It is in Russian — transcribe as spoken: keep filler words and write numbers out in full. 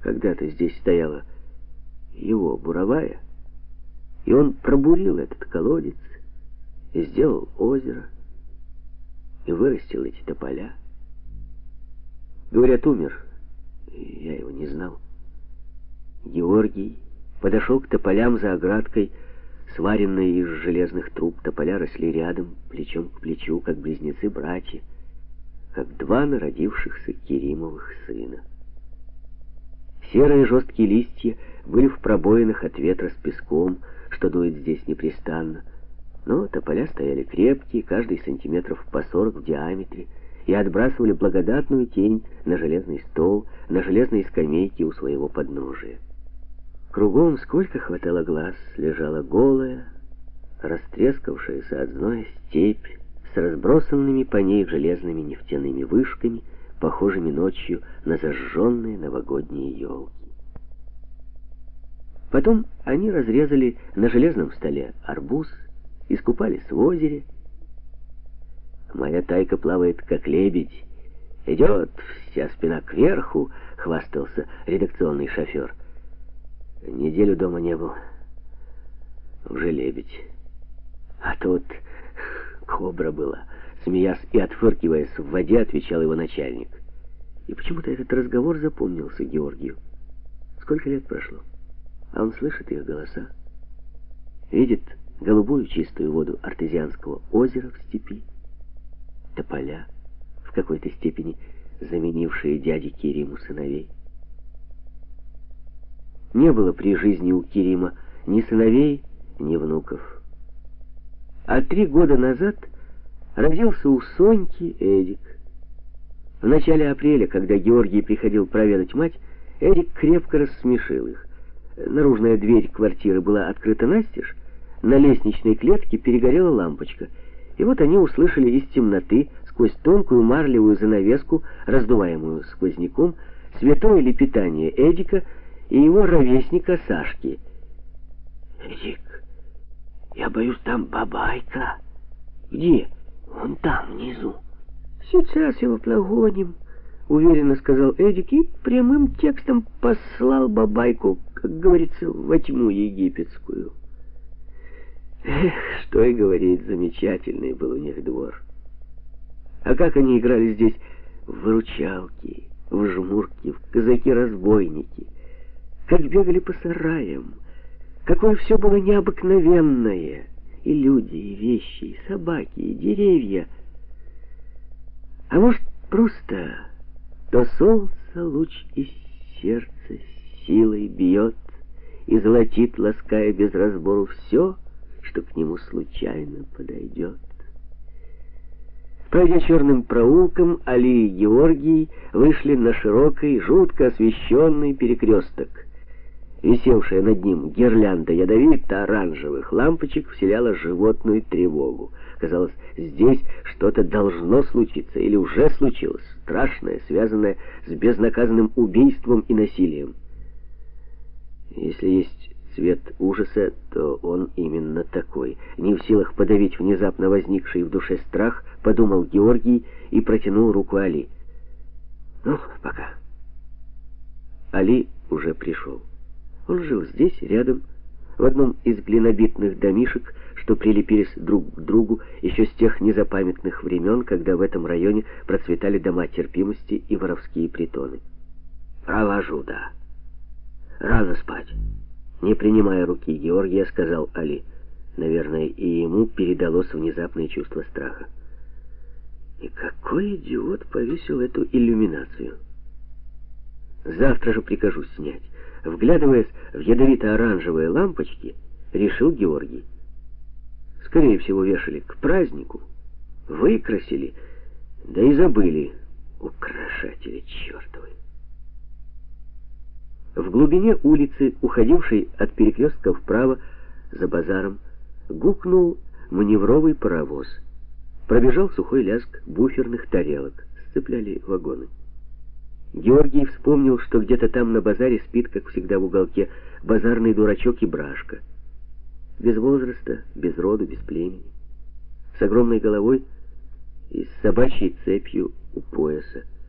Когда-то здесь стояла его буровая, и он пробурил этот колодец и сделал озеро, и вырастил эти тополя. Говорят, умер, я его не знал. Георгий подошел к тополям за оградкой, сваренные из железных труб. Тополя росли рядом, плечом к плечу, как близнецы-братья, как два народившихся Керимовых сына. Серые жесткие листья были в пробоинах от ветра с песком, что дует здесь непрестанно. Но тополя стояли крепкие, каждый сантиметров по сорок в диаметре, и отбрасывали благодатную тень на железный стол, на железные скамейки у своего подножия. Кругом, сколько хватало глаз, лежала голая, растрескавшаяся от зноя степь с разбросанными по ней железными нефтяными вышками, похожими ночью на зажженные новогодние елки. Потом они разрезали на железном столе арбуз, искупались в озере. «Моя тайка плавает, как лебедь. Идет, вся спина кверху», — хвастался редакционный шофер. Неделю дома не был. Уже лебедь. А тут кобра была. Смеясь и отфыркиваясь в воде, отвечал его начальник. И почему-то этот разговор запомнился Георгию. Сколько лет прошло, а он слышит их голоса. Видит голубую чистую воду артезианского озера в степи. Тополя, в какой-то степени заменившие дяде Кериму сыновей. Не было при жизни у Керима ни сыновей, ни внуков. А три года назад родился у Соньки Эдик. В начале апреля, когда Георгий приходил проведать мать, Эдик крепко рассмешил их. Наружная дверь квартиры была открыта настежь, на лестничной клетке перегорела лампочка. И вот они услышали из темноты, сквозь тонкую марлевую занавеску, раздуваемую сквозняком, святое лепетание Эдика и его ровесника Сашки. «Эдик, я боюсь, там бабайка». «Где?» «Вон там, внизу». «Сейчас его прогоним», — уверенно сказал Эдик и прямым текстом послал бабайку, как говорится, во тьму египетскую. Эх, что и говорить, замечательный был у них двор. А как они играли здесь в выручалки, в жмурки, в казаки-разбойники, как бегали по сараям, какое все было необыкновенное, и люди, и вещи, и собаки, и деревья. А может, просто то солнце луч из сердца силой бьет и золотит, лаская без разбору все, что к нему случайно подойдет. Пройдя черным проулком, Али и Георгий вышли на широкий, жутко освещенный перекресток. Висевшая над ним гирлянда ядовито-оранжевых лампочек вселяла животную тревогу. Казалось, здесь что-то должно случиться или уже случилось, страшное, связанное с безнаказанным убийством и насилием. Если есть цвет ужаса, то он именно такой. Не в силах подавить внезапно возникший в душе страх, подумал Георгий и протянул руку Али. «Ну, пока». Али уже пришел. Он жил здесь, рядом, в одном из глинобитных домишек, что прилепились друг к другу еще с тех незапамятных времен, когда в этом районе процветали дома терпимости и воровские притоны. «Провожу, да. Рано спать». Не принимая руки Георгия, сказал Али. Наверное, и ему передалось внезапное чувство страха. И какой идиот повесил эту иллюминацию? Завтра же прикажу снять. Вглядываясь в ядовито-оранжевые лампочки, решил Георгий. Скорее всего, вешали к празднику, выкрасили, да и забыли, украшатели чертовы. В глубине улицы, уходившей от перекрестка вправо, за базаром, гукнул маневровый паровоз. Пробежал сухой лязг буферных тарелок, сцепляли вагоны. Георгий вспомнил, что где-то там на базаре спит, как всегда в уголке, базарный дурачок и брашка. Без возраста, без роду, без племени, с огромной головой и с собачьей цепью у пояса.